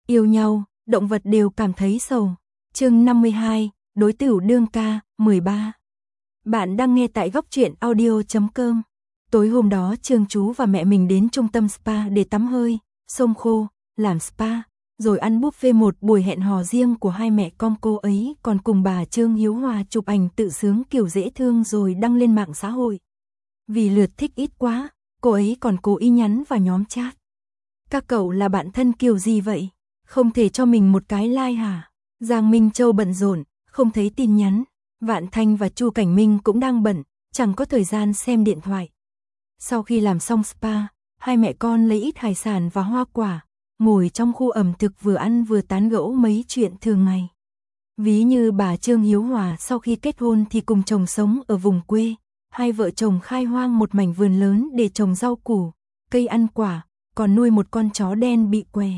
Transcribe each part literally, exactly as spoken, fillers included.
Yêu nhau, động vật đều cảm thấy sầu. Chương năm mươi hai, đối tửu đương ca, mười ba. Bạn đang nghe tại góc truyện audio chấm com. Tối hôm đó Trương Chú và mẹ mình đến trung tâm spa để tắm hơi, xông khô, làm spa, rồi ăn buffet. Một buổi hẹn hò riêng của hai mẹ con. Cô ấy còn cùng bà Trương Hiếu Hòa chụp ảnh tự sướng kiểu dễ thương rồi đăng lên mạng xã hội. Vì lượt thích ít quá, cô ấy còn cố ý nhắn vào nhóm chat. Các cậu là bạn thân kiểu gì vậy? Không thể cho mình một cái like hả? Giang Minh Châu bận rộn, không thấy tin nhắn. Vạn Thanh và Chu Cảnh Minh cũng đang bận, chẳng có thời gian xem điện thoại. Sau khi làm xong spa, hai mẹ con lấy ít hải sản và hoa quả, ngồi trong khu ẩm thực vừa ăn vừa tán gẫu mấy chuyện thường ngày. Ví như bà Trương Hiếu Hòa sau khi kết hôn thì cùng chồng sống ở vùng quê, hai vợ chồng khai hoang một mảnh vườn lớn để trồng rau củ, cây ăn quả, còn nuôi một con chó đen bị què.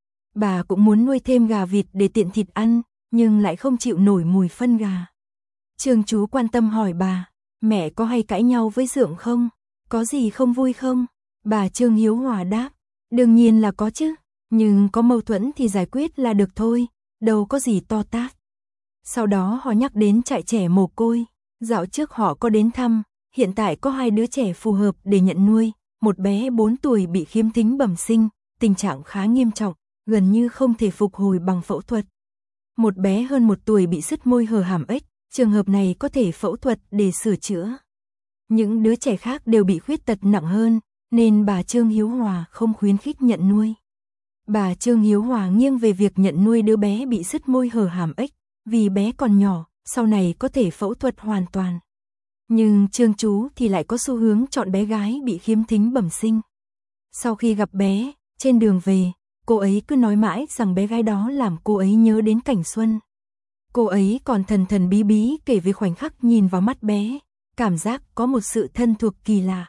Bà cũng muốn nuôi thêm gà vịt để tiện thịt ăn, nhưng lại không chịu nổi mùi phân gà. Trương Chú quan tâm hỏi bà, mẹ có hay cãi nhau với Dượng không? Có gì không vui không? Bà Trương Hiếu Hòa đáp, đương nhiên là có chứ, nhưng có mâu thuẫn thì giải quyết là được thôi, đâu có gì to tát. Sau đó họ nhắc đến trại trẻ mồ côi, dạo trước họ có đến thăm, hiện tại có hai đứa trẻ phù hợp để nhận nuôi, một bé bốn tuổi bị khiếm thính bẩm sinh, tình trạng khá nghiêm trọng, gần như không thể phục hồi bằng phẫu thuật. Một bé hơn một tuổi bị sứt môi hở hàm ếch, trường hợp này có thể phẫu thuật để sửa chữa. Những đứa trẻ khác đều bị khuyết tật nặng hơn, nên bà Trương Hiếu Hòa không khuyến khích nhận nuôi. Bà Trương Hiếu Hòa nghiêng về việc nhận nuôi đứa bé bị sứt môi hở hàm ếch, vì bé còn nhỏ, sau này có thể phẫu thuật hoàn toàn. Nhưng Trương Chú thì lại có xu hướng chọn bé gái bị khiếm thính bẩm sinh. Sau khi gặp bé, trên đường về, cô ấy cứ nói mãi rằng bé gái đó làm cô ấy nhớ đến cảnh xuân. Cô ấy còn thần thần bí bí kể về khoảnh khắc nhìn vào mắt bé, cảm giác có một sự thân thuộc kỳ lạ.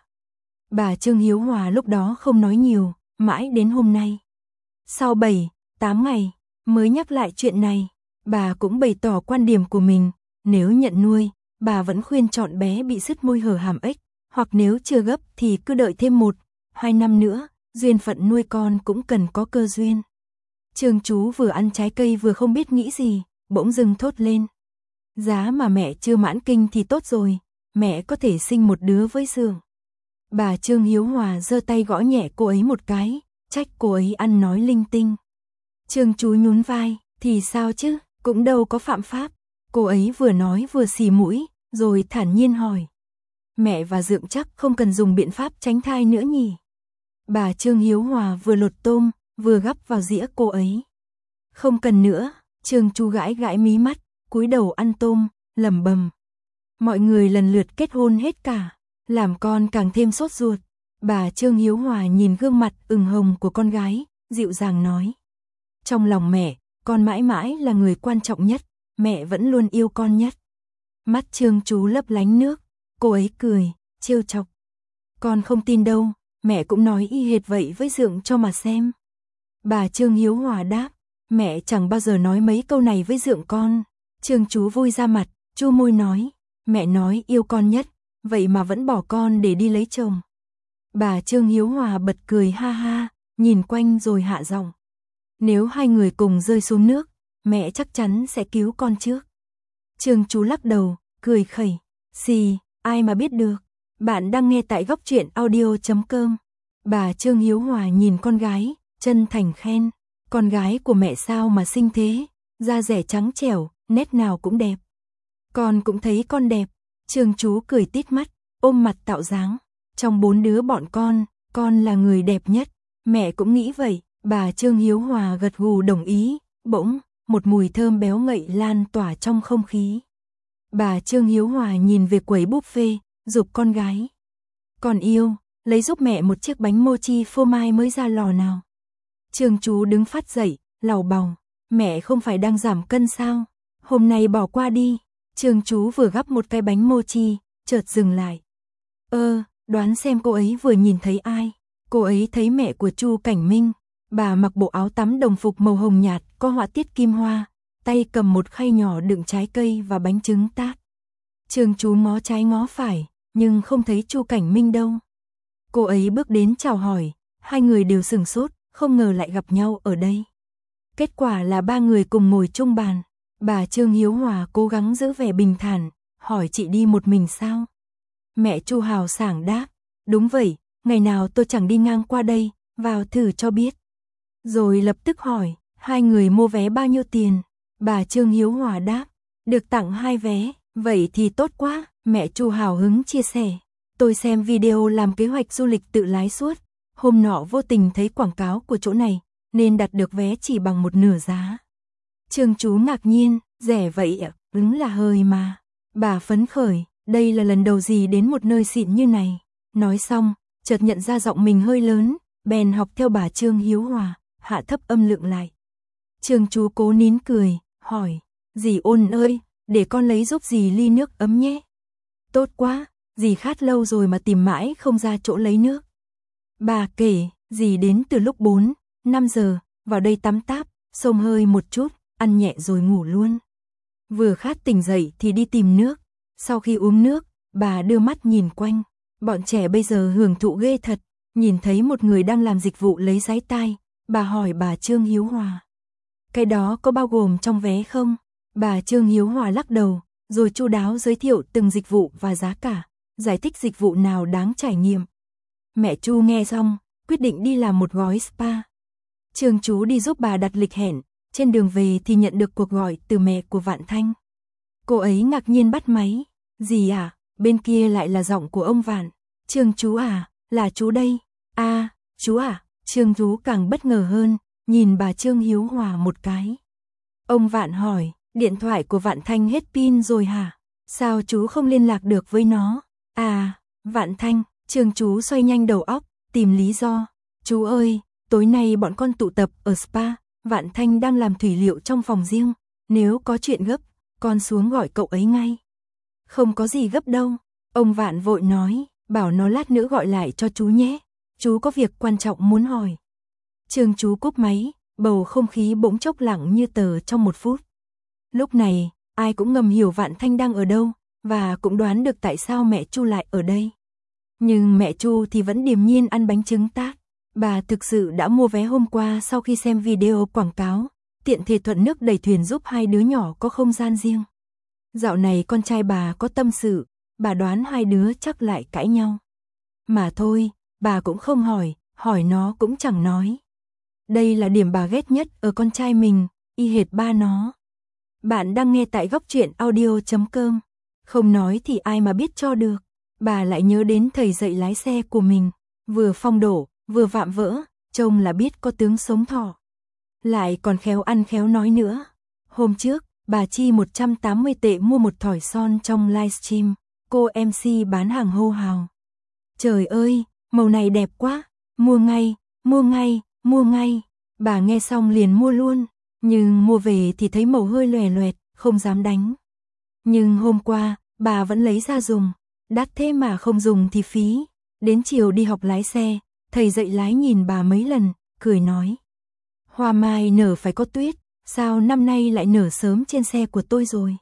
Bà Trương Hiếu Hòa lúc đó không nói nhiều, mãi đến hôm nay. Sau bảy, tám ngày, mới nhắc lại chuyện này, bà cũng bày tỏ quan điểm của mình, nếu nhận nuôi, bà vẫn khuyên chọn bé bị sứt môi hở hàm ếch, hoặc nếu chưa gấp thì cứ đợi thêm một, hai năm nữa, duyên phận nuôi con cũng cần có cơ duyên. Trương Chú vừa ăn trái cây vừa không biết nghĩ gì, bỗng dưng thốt lên. Giá mà mẹ chưa mãn kinh thì tốt rồi, mẹ có thể sinh một đứa với Dượng. Bà Trương Hiếu Hòa giơ tay gõ nhẹ cô ấy một cái, trách cô ấy ăn nói linh tinh. Trương Chú nhún vai, thì sao chứ, cũng đâu có phạm pháp. Cô ấy vừa nói vừa xì mũi, rồi thản nhiên hỏi. Mẹ và Dượng chắc không cần dùng biện pháp tránh thai nữa nhỉ? Bà Trương Hiếu Hòa vừa lột tôm, vừa gắp vào dĩa cô ấy. Không cần nữa, Trương Chú gãi gãi mí mắt, cúi đầu ăn tôm, lẩm bẩm. Mọi người lần lượt kết hôn hết cả, làm con càng thêm sốt ruột. Bà Trương Hiếu Hòa nhìn gương mặt ửng hồng của con gái, dịu dàng nói. Trong lòng mẹ, con mãi mãi là người quan trọng nhất, mẹ vẫn luôn yêu con nhất. Mắt Trương Chú lấp lánh nước, cô ấy cười, trêu chọc. Con không tin đâu, mẹ cũng nói y hệt vậy với Dượng cho mà xem. Bà Trương Hiếu Hòa đáp, mẹ chẳng bao giờ nói mấy câu này với Dượng con. Trương Chú vui ra mặt, chu môi nói, mẹ nói yêu con nhất, vậy mà vẫn bỏ con để đi lấy chồng. Bà Trương Hiếu Hòa bật cười ha ha, nhìn quanh rồi hạ giọng. Nếu hai người cùng rơi xuống nước, mẹ chắc chắn sẽ cứu con trước. Trương Chú lắc đầu, cười khẩy, xì, ai mà biết được. Bạn đang nghe tại góc truyện audio chấm com. Bà Trương Hiếu Hòa nhìn con gái, chân thành khen. Con gái của mẹ sao mà xinh thế, da dẻ trắng trẻo, nét nào cũng đẹp. Con cũng thấy con đẹp. Trương Chú cười tít mắt, ôm mặt tạo dáng. Trong bốn đứa bọn con, con là người đẹp nhất. Mẹ cũng nghĩ vậy. Bà Trương Hiếu Hòa gật gù đồng ý. Bỗng, một mùi thơm béo ngậy lan tỏa trong không khí. Bà Trương Hiếu Hòa nhìn về quầy buffet, giục con gái. Con yêu, lấy giúp mẹ một chiếc bánh mochi phô mai mới ra lò nào. Trương Chú đứng phát dậy, lảo bòng. Mẹ không phải đang giảm cân sao? Hôm nay bỏ qua đi. Trương Chú vừa gắp một cái bánh mochi, chợt dừng lại. Ơ, đoán xem cô ấy vừa nhìn thấy ai. Cô ấy thấy mẹ của Chu Cảnh Minh. Bà mặc bộ áo tắm đồng phục màu hồng nhạt, có họa tiết kim hoa, tay cầm một khay nhỏ đựng trái cây và bánh trứng tát. Trương Chú ngó trái ngó phải, nhưng không thấy Chu Cảnh Minh đâu. Cô ấy bước đến chào hỏi, hai người đều sửng sốt, không ngờ lại gặp nhau ở đây. Kết quả là ba người cùng ngồi chung bàn. Bà Trương Hiếu Hòa cố gắng giữ vẻ bình thản, hỏi chị đi một mình sao? Mẹ Chu hào sảng đáp, đúng vậy, ngày nào tôi chẳng đi ngang qua đây, vào thử cho biết. Rồi lập tức hỏi, hai người mua vé bao nhiêu tiền? Bà Trương Hiếu Hòa đáp, được tặng hai vé, vậy thì tốt quá. Mẹ Chu hào hứng chia sẻ, tôi xem video làm kế hoạch du lịch tự lái suốt, hôm nọ vô tình thấy quảng cáo của chỗ này, nên đặt được vé chỉ bằng một nửa giá. Trương chú ngạc nhiên, rẻ vậy ạ, đúng là hơi mà. Bà phấn khởi, đây là lần đầu gì đến một nơi xịn như này. Nói xong, chợt nhận ra giọng mình hơi lớn, bèn học theo bà Trương Hiếu Hòa, hạ thấp âm lượng lại. Trương chú cố nín cười, hỏi, dì Ôn ơi, để con lấy giúp dì ly nước ấm nhé. Tốt quá, dì khát lâu rồi mà tìm mãi không ra chỗ lấy nước. Bà kể, dì đến từ lúc bốn, năm giờ, vào đây tắm táp, xông hơi một chút, ăn nhẹ rồi ngủ luôn. Vừa khát tỉnh dậy thì đi tìm nước. Sau khi uống nước, bà đưa mắt nhìn quanh. Bọn trẻ bây giờ hưởng thụ ghê thật. Nhìn thấy một người đang làm dịch vụ lấy giấy tai, bà hỏi bà Trương Hiếu Hòa, cái đó có bao gồm trong vé không? Bà Trương Hiếu Hòa lắc đầu, rồi chu đáo giới thiệu từng dịch vụ và giá cả, giải thích dịch vụ nào đáng trải nghiệm. Mẹ Chu nghe xong, quyết định đi làm một gói spa. Trương chú đi giúp bà đặt lịch hẹn, trên đường về thì nhận được cuộc gọi từ mẹ của Vạn Thanh. Cô ấy ngạc nhiên bắt máy, gì à, bên kia lại là giọng của ông Vạn. Trương chú à, là chú đây. À, chú à, Trương chú càng bất ngờ hơn, nhìn bà Trương Hiếu Hòa một cái. Ông Vạn hỏi, điện thoại của Vạn Thanh hết pin rồi hả? Sao chú không liên lạc được với nó? À, Vạn Thanh, Trương chú xoay nhanh đầu óc, tìm lý do. Chú ơi, tối nay bọn con tụ tập ở spa, Vạn Thanh đang làm thủy liệu trong phòng riêng, nếu có chuyện gấp, con xuống gọi cậu ấy ngay. Không có gì gấp đâu, ông Vạn vội nói, bảo nó lát nữa gọi lại cho chú nhé, chú có việc quan trọng muốn hỏi. Trương chú cúp máy, bầu không khí bỗng chốc lặng như tờ trong một phút. Lúc này, ai cũng ngầm hiểu Vạn Thanh đang ở đâu, và cũng đoán được tại sao mẹ Chu lại ở đây. Nhưng mẹ Chu thì vẫn điềm nhiên ăn bánh trứng tát. Bà thực sự đã mua vé hôm qua sau khi xem video quảng cáo, tiện thể thuận nước đẩy thuyền giúp hai đứa nhỏ có không gian riêng. Dạo này con trai bà có tâm sự, bà đoán hai đứa chắc lại cãi nhau. Mà thôi, bà cũng không hỏi, hỏi nó cũng chẳng nói. Đây là điểm bà ghét nhất ở con trai mình, y hệt ba nó. Bạn đang nghe tại góc truyện audio chấm com. Không nói thì ai mà biết cho được. Bà lại nhớ đến thầy dạy lái xe của mình, vừa phong đổ, vừa vạm vỡ, trông là biết có tướng sống thọ. Lại còn khéo ăn khéo nói nữa. Hôm trước, bà chi một trăm tám mươi tệ mua một thỏi son trong livestream, cô em xê bán hàng hô hào. Trời ơi, màu này đẹp quá, mua ngay, mua ngay, mua ngay. Bà nghe xong liền mua luôn, nhưng mua về thì thấy màu hơi lòe loẹt, không dám đánh. Nhưng hôm qua, bà vẫn lấy ra dùng, đắt thế mà không dùng thì phí. Đến chiều đi học lái xe, thầy dạy lái nhìn bà mấy lần, cười nói. Hoa mai nở phải có tuyết, sao năm nay lại nở sớm trên xe của tôi rồi?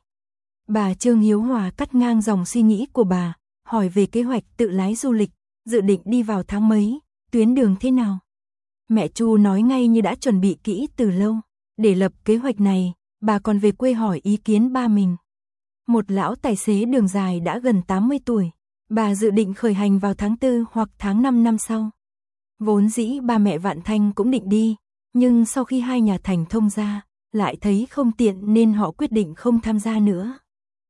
Bà Trương Hiếu Hòa cắt ngang dòng suy nghĩ của bà, hỏi về kế hoạch tự lái du lịch, dự định đi vào tháng mấy, tuyến đường thế nào? Mẹ Chu nói ngay như đã chuẩn bị kỹ từ lâu. Để lập kế hoạch này, bà còn về quê hỏi ý kiến ba mình. Một lão tài xế đường dài đã gần tám mươi tuổi, bà dự định khởi hành vào tháng tư hoặc tháng năm năm sau. Vốn dĩ ba mẹ Vạn Thanh cũng định đi, nhưng sau khi hai nhà thành thông ra, lại thấy không tiện nên họ quyết định không tham gia nữa.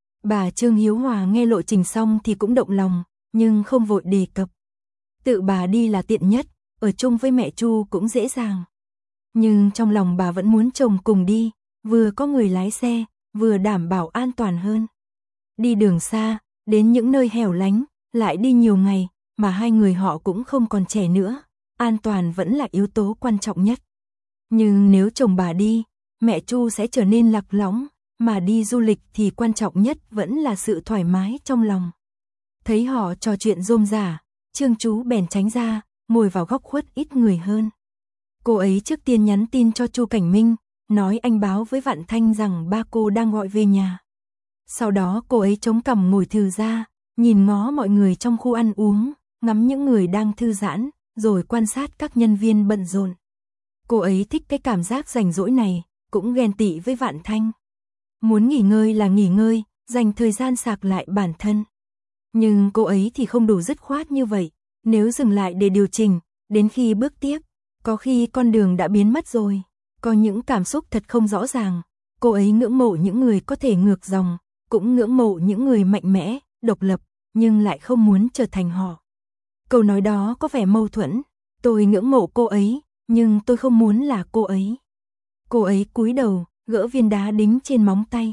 Bà Trương Hiếu Hòa nghe lộ trình xong thì cũng động lòng, nhưng không vội đề cập. Tự bà đi là tiện nhất, ở chung với mẹ Chu cũng dễ dàng. Nhưng trong lòng bà vẫn muốn chồng cùng đi, vừa có người lái xe, vừa đảm bảo an toàn hơn. Đi đường xa, đến những nơi hẻo lánh, lại đi nhiều ngày, mà hai người họ cũng không còn trẻ nữa, an toàn vẫn là yếu tố quan trọng nhất. Nhưng nếu chồng bà đi, mẹ Chu sẽ trở nên lạc lõng, mà đi du lịch thì quan trọng nhất vẫn là sự thoải mái trong lòng. Thấy họ trò chuyện rôm rả, Trương chú bèn tránh ra, ngồi vào góc khuất ít người hơn. Cô ấy trước tiên nhắn tin cho Chu Cảnh Minh, nói anh báo với Vạn Thanh rằng ba cô đang gọi về nhà. Sau đó cô ấy chống cằm ngồi thừ ra, nhìn ngó mọi người trong khu ăn uống, ngắm những người đang thư giãn, rồi quan sát các nhân viên bận rộn. Cô ấy thích cái cảm giác rảnh rỗi này, cũng ghen tị với Vạn Thanh. Muốn nghỉ ngơi là nghỉ ngơi, dành thời gian sạc lại bản thân. Nhưng cô ấy thì không đủ dứt khoát như vậy, nếu dừng lại để điều chỉnh, đến khi bước tiếp, có khi con đường đã biến mất rồi. Có những cảm xúc thật không rõ ràng, cô ấy ngưỡng mộ những người có thể ngược dòng, cũng ngưỡng mộ những người mạnh mẽ, độc lập, nhưng lại không muốn trở thành họ. Câu nói đó có vẻ mâu thuẫn, tôi ngưỡng mộ cô ấy, nhưng tôi không muốn là cô ấy. Cô ấy cúi đầu, gỡ viên đá đính trên móng tay.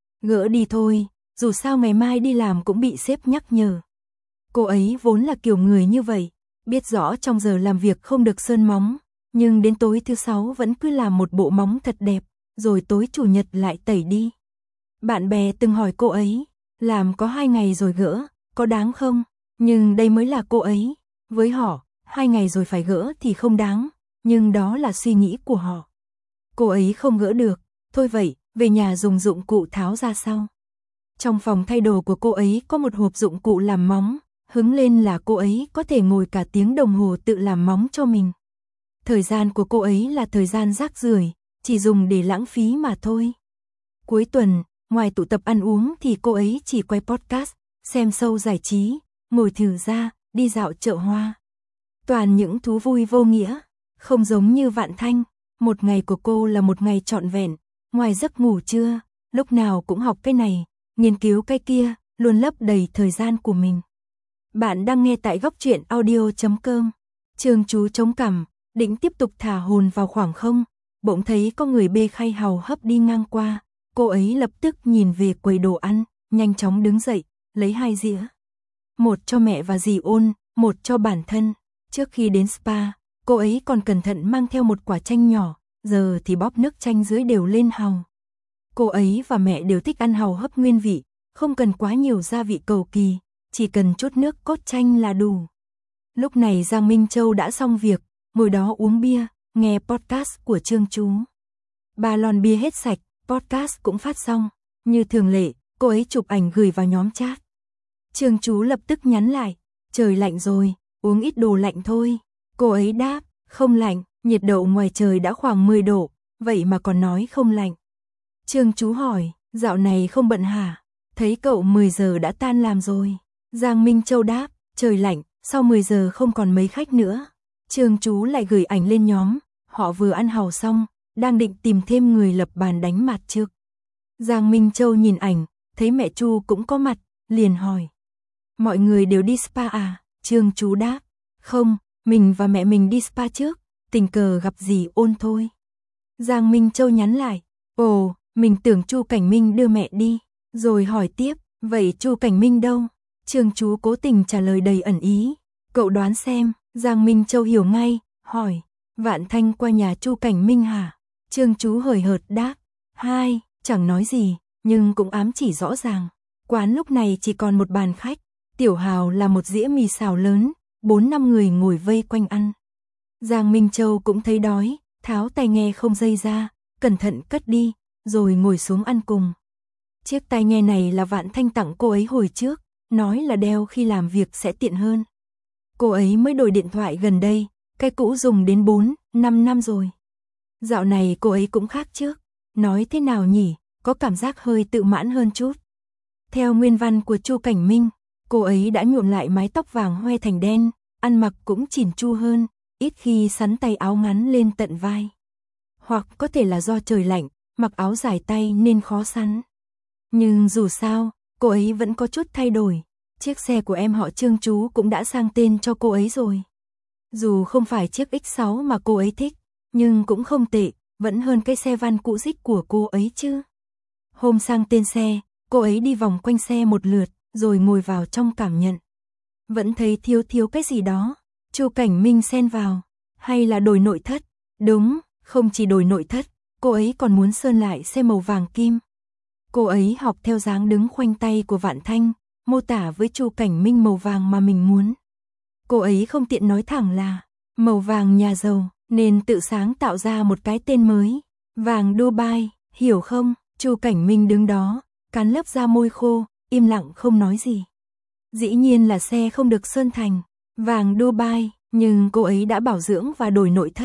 Gỡ đi thôi, dù sao ngày mai đi làm cũng bị sếp nhắc nhở. Cô ấy vốn là kiểu người như vậy, biết rõ trong giờ làm việc không được sơn móng, nhưng đến tối thứ sáu vẫn cứ làm một bộ móng thật đẹp, rồi tối chủ nhật lại tẩy đi. Bạn bè từng hỏi cô ấy, làm có hai ngày rồi gỡ, có đáng không? Nhưng đây mới là cô ấy. Với họ, hai ngày rồi phải gỡ thì không đáng, nhưng đó là suy nghĩ của họ. Cô ấy không gỡ được, thôi vậy, về nhà dùng dụng cụ tháo ra sau. Trong phòng thay đồ của cô ấy có một hộp dụng cụ làm móng, hứng lên là cô ấy có thể ngồi cả tiếng đồng hồ tự làm móng cho mình. Thời gian của cô ấy là thời gian rác rưởi, chỉ dùng để lãng phí mà thôi. Cuối tuần, ngoài tụ tập ăn uống thì cô ấy chỉ quay podcast, xem show giải trí, ngồi thử ra, đi dạo chợ hoa. Toàn những thú vui vô nghĩa, không giống như Vạn Thanh, một ngày của cô là một ngày trọn vẹn, ngoài giấc ngủ trưa, lúc nào cũng học cái này, nghiên cứu cái kia, luôn lấp đầy thời gian của mình. Bạn đang nghe tại góc truyện audio chấm com. Trường chú chống cằm, định tiếp tục thả hồn vào khoảng không, bỗng thấy có người bê khay hàu hấp đi ngang qua, cô ấy lập tức nhìn về quầy đồ ăn, nhanh chóng đứng dậy, lấy hai dĩa. Một cho mẹ và dì Ôn, một cho bản thân. Trước khi đến spa, cô ấy còn cẩn thận mang theo một quả chanh nhỏ, giờ thì bóp nước chanh dưới đều lên hàu. Cô ấy và mẹ đều thích ăn hàu hấp nguyên vị, không cần quá nhiều gia vị cầu kỳ, chỉ cần chút nước cốt chanh là đủ. Lúc này Giang Minh Châu đã xong việc, ngồi đó uống bia, nghe podcast của Trương Chú. Ba lon bia hết sạch, podcast cũng phát xong, như thường lệ, cô ấy chụp ảnh gửi vào nhóm chat. Trương Chú lập tức nhắn lại, trời lạnh rồi, uống ít đồ lạnh thôi. Cô ấy đáp, không lạnh, nhiệt độ ngoài trời đã khoảng mười độ, vậy mà còn nói không lạnh. Trương Chú hỏi, dạo này không bận hả? Thấy cậu mười giờ đã tan làm rồi. Giang Minh Châu đáp, trời lạnh, sau mười giờ không còn mấy khách nữa. Trương Chú lại gửi ảnh lên nhóm, họ vừa ăn hàu xong, đang định tìm thêm người lập bàn đánh mặt trước. Giang Minh Châu nhìn ảnh, thấy mẹ Chu cũng có mặt, liền hỏi. Mọi người đều đi spa à? Trương Chú đáp, không, mình và mẹ mình đi spa trước, tình cờ gặp dì Ôn thôi. Giang Minh Châu nhắn lại, ồ, mình tưởng Chu Cảnh Minh đưa mẹ đi, rồi hỏi tiếp, vậy Chu Cảnh Minh đâu? Trương Chú cố tình trả lời đầy ẩn ý, cậu đoán xem. Giang Minh Châu hiểu ngay, hỏi, Vạn Thanh qua nhà Chu Cảnh Minh hả? Trương Chú hời hợt đáp, hai, chẳng nói gì, nhưng cũng ám chỉ rõ ràng. Quán lúc này chỉ còn một bàn khách, Tiểu Hào là một dĩa mì xào lớn, bốn năm người ngồi vây quanh ăn. Giang Minh Châu cũng thấy đói, tháo tai nghe không dây ra, cẩn thận cất đi, rồi ngồi xuống ăn cùng. Chiếc tai nghe này là Vạn Thanh tặng cô ấy hồi trước, nói là đeo khi làm việc sẽ tiện hơn. Cô ấy mới đổi điện thoại gần đây, cái cũ dùng đến bốn, năm năm rồi. Dạo này cô ấy cũng khác trước, nói thế nào nhỉ, có cảm giác hơi tự mãn hơn chút. Theo nguyên văn của Chu Cảnh Minh, cô ấy đã nhuộm lại mái tóc vàng hoe thành đen, ăn mặc cũng chỉn chu hơn, ít khi sắn tay áo ngắn lên tận vai. Hoặc có thể là do trời lạnh, mặc áo dài tay nên khó sắn. Nhưng dù sao, cô ấy vẫn có chút thay đổi. Chiếc xe của em họ Trương Chú cũng đã sang tên cho cô ấy rồi. Dù không phải chiếc ích sáu mà cô ấy thích, nhưng cũng không tệ, vẫn hơn cái xe van cũ rích của cô ấy chứ. Hôm sang tên xe, cô ấy đi vòng quanh xe một lượt, rồi ngồi vào trong cảm nhận. Vẫn thấy thiếu thiếu cái gì đó. Chu Cảnh Minh xen vào, hay là đổi nội thất? Đúng, không chỉ đổi nội thất, cô ấy còn muốn sơn lại xe màu vàng kim. Cô ấy học theo dáng đứng khoanh tay của Vạn Thanh, mô tả với Chu Cảnh Minh màu vàng mà mình muốn. Cô ấy không tiện nói thẳng là màu vàng nhà giàu, nên tự sáng tạo ra một cái tên mới, vàng Dubai, hiểu không? Chu Cảnh Minh đứng đó, cắn lớp da môi khô, im lặng không nói gì. Dĩ nhiên là xe không được sơn thành vàng Dubai, nhưng cô ấy đã bảo dưỡng và đổi nội thất,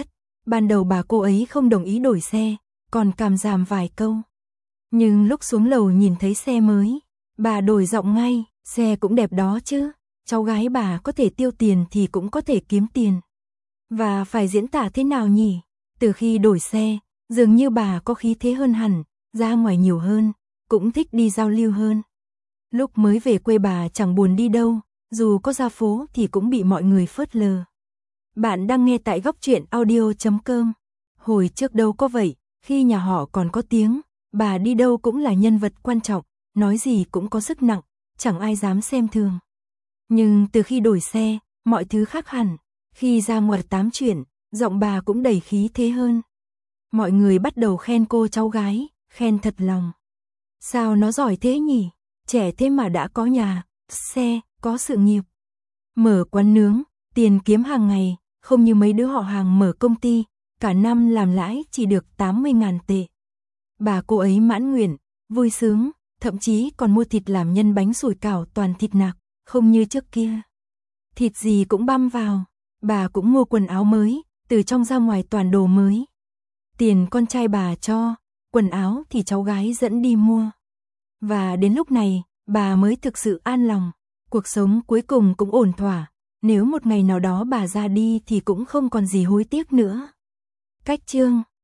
Ban đầu bà cô ấy không đồng ý đổi xe, còn càm ràm vài câu. Nhưng lúc xuống lầu nhìn thấy xe mới, bà đổi giọng ngay, xe cũng đẹp đó chứ, cháu gái bà có thể tiêu tiền thì cũng có thể kiếm tiền. Và phải diễn tả thế nào nhỉ? Từ khi đổi xe, dường như bà có khí thế hơn hẳn, ra ngoài nhiều hơn, cũng thích đi giao lưu hơn. Lúc mới về quê bà chẳng buồn đi đâu, dù có ra phố thì cũng bị mọi người phớt lờ. Bạn đang nghe tại góc truyện audio chấm com. Hồi trước đâu có vậy, khi nhà họ còn có tiếng, bà đi đâu cũng là nhân vật quan trọng, nói gì cũng có sức nặng, chẳng ai dám xem thường. Nhưng từ khi đổi xe, mọi thứ khác hẳn, khi ra ngoài tám chuyện, giọng bà cũng đầy khí thế hơn. Mọi người bắt đầu khen cô cháu gái, khen thật lòng. Sao nó giỏi thế nhỉ? Trẻ thế mà đã có nhà, xe, có sự nghiệp. Mở quán nướng, tiền kiếm hàng ngày, không như mấy đứa họ hàng mở công ty, cả năm làm lãi chỉ được tám mươi ngàn tệ. Bà cô ấy mãn nguyện, vui sướng, thậm chí còn mua thịt làm nhân bánh sủi cảo toàn thịt nạc, không như trước kia. Thịt gì cũng băm vào, bà cũng mua quần áo mới, từ trong ra ngoài toàn đồ mới. Tiền con trai bà cho, quần áo thì cháu gái dẫn đi mua. Và đến lúc này, bà mới thực sự an lòng, cuộc sống cuối cùng cũng ổn thỏa, nếu một ngày nào đó bà ra đi thì cũng không còn gì hối tiếc nữa. Cách chương